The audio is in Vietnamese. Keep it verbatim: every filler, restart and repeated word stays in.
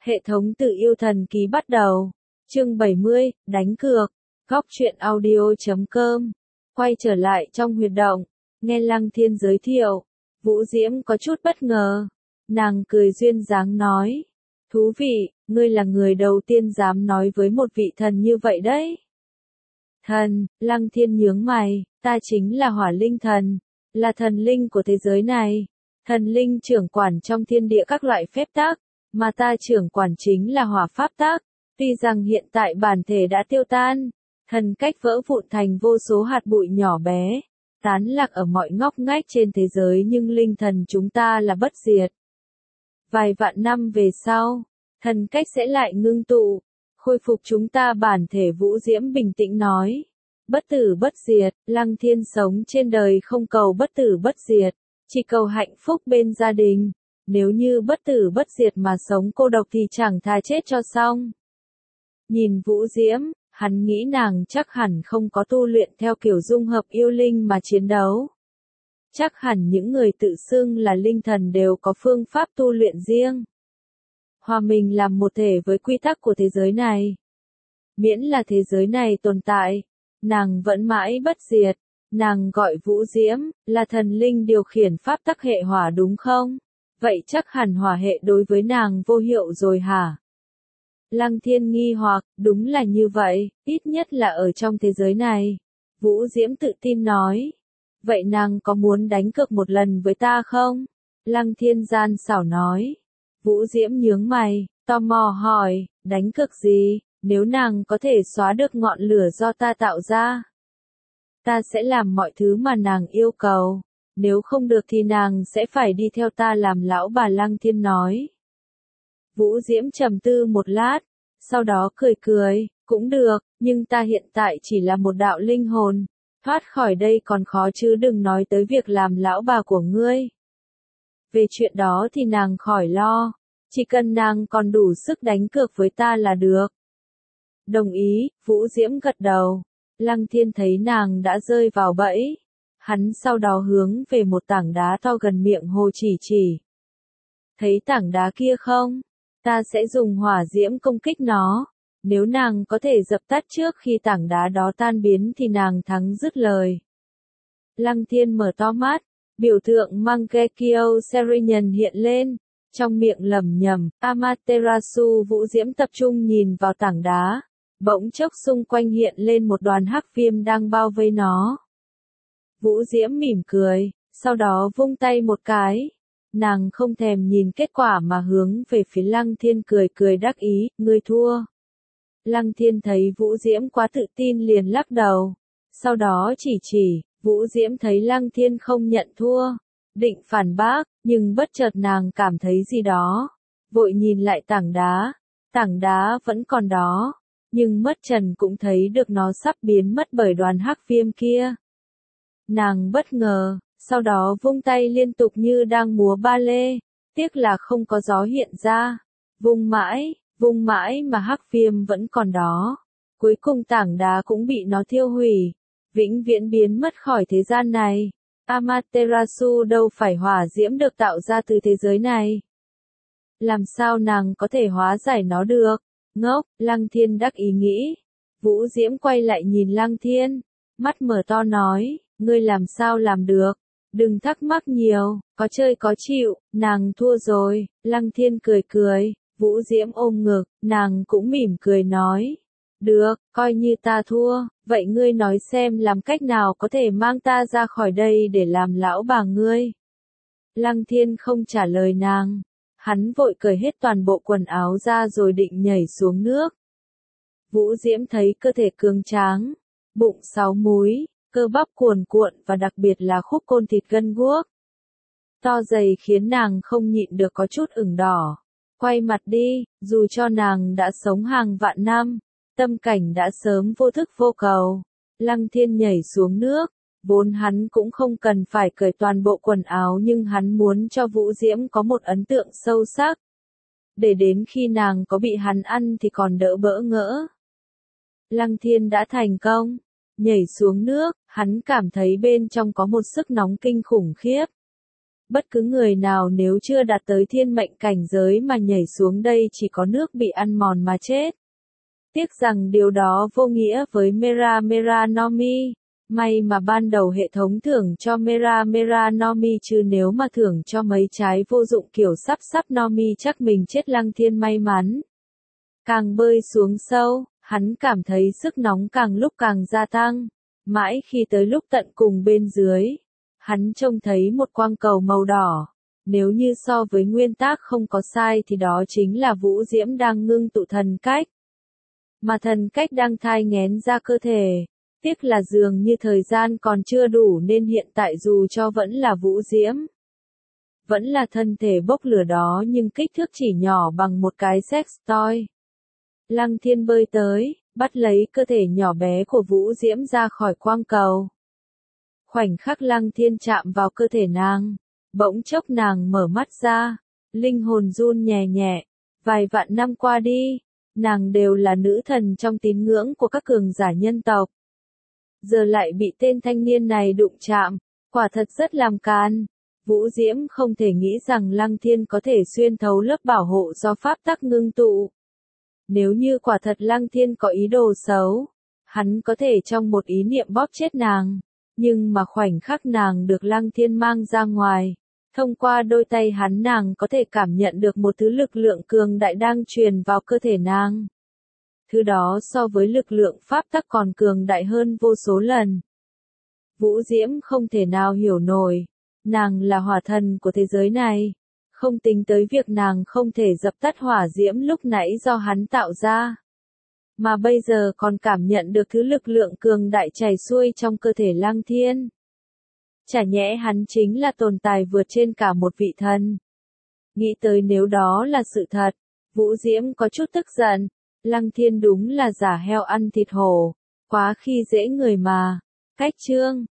Hệ thống tự yêu thần ký bắt đầu. Chương bảy mươi, đánh cược. Góc truyện audio chấm com. Quay trở lại trong huyệt động, nghe Lăng Thiên giới thiệu. Vũ Diễm có chút bất ngờ. Nàng cười duyên dáng nói. Thú vị, ngươi là người đầu tiên dám nói với một vị thần như vậy đấy. Thần, Lăng Thiên nhướng mày, ta chính là hỏa linh thần, là thần linh của thế giới này. Thần linh trưởng quản trong thiên địa các loại phép tắc, mà ta trưởng quản chính là hỏa pháp tắc. Tuy rằng hiện tại bản thể đã tiêu tan, thần cách vỡ vụn thành vô số hạt bụi nhỏ bé, tán lạc ở mọi ngóc ngách trên thế giới, nhưng linh thần chúng ta là bất diệt. Vài vạn năm về sau, thần cách sẽ lại ngưng tụ, khôi phục chúng ta bản thể. Vũ Diễm bình tĩnh nói. Bất tử bất diệt, Lăng Thiên sống trên đời không cầu bất tử bất diệt, chỉ cầu hạnh phúc bên gia đình. Nếu như bất tử bất diệt mà sống cô độc thì chẳng thà chết cho xong. Nhìn Vũ Diễm, hắn nghĩ nàng chắc hẳn không có tu luyện theo kiểu dung hợp yêu linh mà chiến đấu. Chắc hẳn những người tự xưng là linh thần đều có phương pháp tu luyện riêng. Hòa mình làm một thể với quy tắc của thế giới này. Miễn là thế giới này tồn tại, nàng vẫn mãi bất diệt. Nàng gọi Vũ Diễm là thần linh điều khiển pháp tắc hệ hỏa đúng không? Vậy chắc hẳn hỏa hệ đối với nàng vô hiệu rồi hả? Lăng Thiên nghi hoặc, đúng là như vậy, ít nhất là ở trong thế giới này. Vũ Diễm tự tin nói. Vậy nàng có muốn đánh cược một lần với ta không? Lăng Thiên gian xảo nói. Vũ Diễm nhướng mày, tò mò hỏi, đánh cược gì? Nếu nàng có thể xóa được ngọn lửa do ta tạo ra, ta sẽ làm mọi thứ mà nàng yêu cầu. Nếu không được thì nàng sẽ phải đi theo ta làm lão bà. Lăng Thiên nói. Vũ Diễm trầm tư một lát, sau đó cười cười, cũng được, nhưng ta hiện tại chỉ là một đạo linh hồn, thoát khỏi đây còn khó chứ đừng nói tới việc làm lão bà của ngươi. Về chuyện đó thì nàng khỏi lo, chỉ cần nàng còn đủ sức đánh cược với ta là được. Đồng ý, Vũ Diễm gật đầu. Lăng Thiên thấy nàng đã rơi vào bẫy. Hắn sau đó hướng về một tảng đá to gần miệng hồ chỉ chỉ. Thấy tảng đá kia không? Ta sẽ dùng hỏa diễm công kích nó. Nếu nàng có thể dập tắt trước khi tảng đá đó tan biến thì nàng thắng. Dứt lời. Lăng Thiên mở to mắt, biểu tượng Mangekyo Serenyan hiện lên, trong miệng lẩm nhẩm, Amaterasu. Vũ Diễm tập trung nhìn vào tảng đá, bỗng chốc xung quanh hiện lên một đoàn hắc viêm đang bao vây nó. Vũ Diễm mỉm cười, sau đó vung tay một cái. Nàng không thèm nhìn kết quả mà hướng về phía Lăng Thiên cười cười đắc ý, ngươi thua. Lăng Thiên thấy Vũ Diễm quá tự tin liền lắc đầu. Sau đó chỉ chỉ, Vũ Diễm thấy Lăng Thiên không nhận thua, định phản bác, nhưng bất chợt nàng cảm thấy gì đó. Vội nhìn lại tảng đá, tảng đá vẫn còn đó, nhưng mất trần cũng thấy được nó sắp biến mất bởi đoàn hắc viêm kia. Nàng bất ngờ, sau đó vung tay liên tục như đang múa ba lê, tiếc là không có gió hiện ra. Vung mãi, vung mãi mà hắc viêm vẫn còn đó. Cuối cùng tảng đá cũng bị nó thiêu hủy, vĩnh viễn biến mất khỏi thế gian này. Amaterasu đâu phải hỏa diễm được tạo ra từ thế giới này. Làm sao nàng có thể hóa giải nó được? Ngốc, Lăng Thiên đắc ý nghĩ. Vũ Diễm quay lại nhìn Lăng Thiên, mắt mở to nói, ngươi làm sao làm được? Đừng thắc mắc nhiều, có chơi có chịu, nàng thua rồi. Lăng Thiên cười cười, Vũ Diễm ôm ngực, nàng cũng mỉm cười nói. Được, coi như ta thua, vậy ngươi nói xem làm cách nào có thể mang ta ra khỏi đây để làm lão bà ngươi. Lăng Thiên không trả lời nàng. Hắn vội cởi hết toàn bộ quần áo ra rồi định nhảy xuống nước. Vũ Diễm thấy cơ thể cường tráng, bụng sáu múi, cơ bắp cuồn cuộn và đặc biệt là khúc côn thịt gân guốc to dày khiến nàng không nhịn được có chút ửng đỏ. Quay mặt đi, dù cho nàng đã sống hàng vạn năm, tâm cảnh đã sớm vô thức vô cầu. Lăng Thiên nhảy xuống nước, vốn hắn cũng không cần phải cởi toàn bộ quần áo nhưng hắn muốn cho Vũ Diễm có một ấn tượng sâu sắc. Để đến khi nàng có bị hắn ăn thì còn đỡ bỡ ngỡ. Lăng Thiên đã thành công. Nhảy xuống nước, hắn cảm thấy bên trong có một sức nóng kinh khủng khiếp. Bất cứ người nào nếu chưa đạt tới thiên mệnh cảnh giới mà nhảy xuống đây chỉ có nước bị ăn mòn mà chết. Tiếc rằng điều đó vô nghĩa với Mera Mera no Mi. May mà ban đầu hệ thống thưởng cho Mera Mera no Mi, chứ nếu mà thưởng cho mấy trái vô dụng kiểu sắp sắp no Mi chắc mình chết. Lăng Thiên may mắn. Càng bơi xuống sâu, hắn cảm thấy sức nóng càng lúc càng gia tăng. Mãi khi tới lúc tận cùng bên dưới, hắn trông thấy một quang cầu màu đỏ. Nếu như so với nguyên tắc không có sai thì đó chính là Vũ Diễm đang ngưng tụ thần cách. Mà thần cách đang thai nghén ra cơ thể. Tiếc là dường như thời gian còn chưa đủ nên hiện tại dù cho vẫn là Vũ Diễm, vẫn là thân thể bốc lửa đó nhưng kích thước chỉ nhỏ bằng một cái sex toy. Lăng Thiên bơi tới, bắt lấy cơ thể nhỏ bé của Vũ Diễm ra khỏi quang cầu. Khoảnh khắc Lăng Thiên chạm vào cơ thể nàng, bỗng chốc nàng mở mắt ra, linh hồn run nhẹ nhẹ. Vài vạn năm qua đi, nàng đều là nữ thần trong tín ngưỡng của các cường giả nhân tộc. Giờ lại bị tên thanh niên này đụng chạm, quả thật rất làm càn. Vũ Diễm không thể nghĩ rằng Lăng Thiên có thể xuyên thấu lớp bảo hộ do pháp tắc ngưng tụ. Nếu như quả thật Lăng Thiên có ý đồ xấu, hắn có thể trong một ý niệm bóp chết nàng. Nhưng mà khoảnh khắc nàng được Lăng Thiên mang ra ngoài, thông qua đôi tay hắn nàng có thể cảm nhận được một thứ lực lượng cường đại đang truyền vào cơ thể nàng. Thứ đó so với lực lượng pháp tắc còn cường đại hơn vô số lần. Vũ Diễm không thể nào hiểu nổi, nàng là hỏa thần của thế giới này, không tính tới việc nàng không thể dập tắt hỏa diễm lúc nãy do hắn tạo ra. Mà bây giờ còn cảm nhận được thứ lực lượng cường đại chảy xuôi trong cơ thể Lăng Thiên. Chả nhẽ hắn chính là tồn tại vượt trên cả một vị thần. Nghĩ tới nếu đó là sự thật, Vũ Diễm có chút tức giận. Lăng Thiên đúng là giả heo ăn thịt hổ, quá khi dễ người mà. Cách chương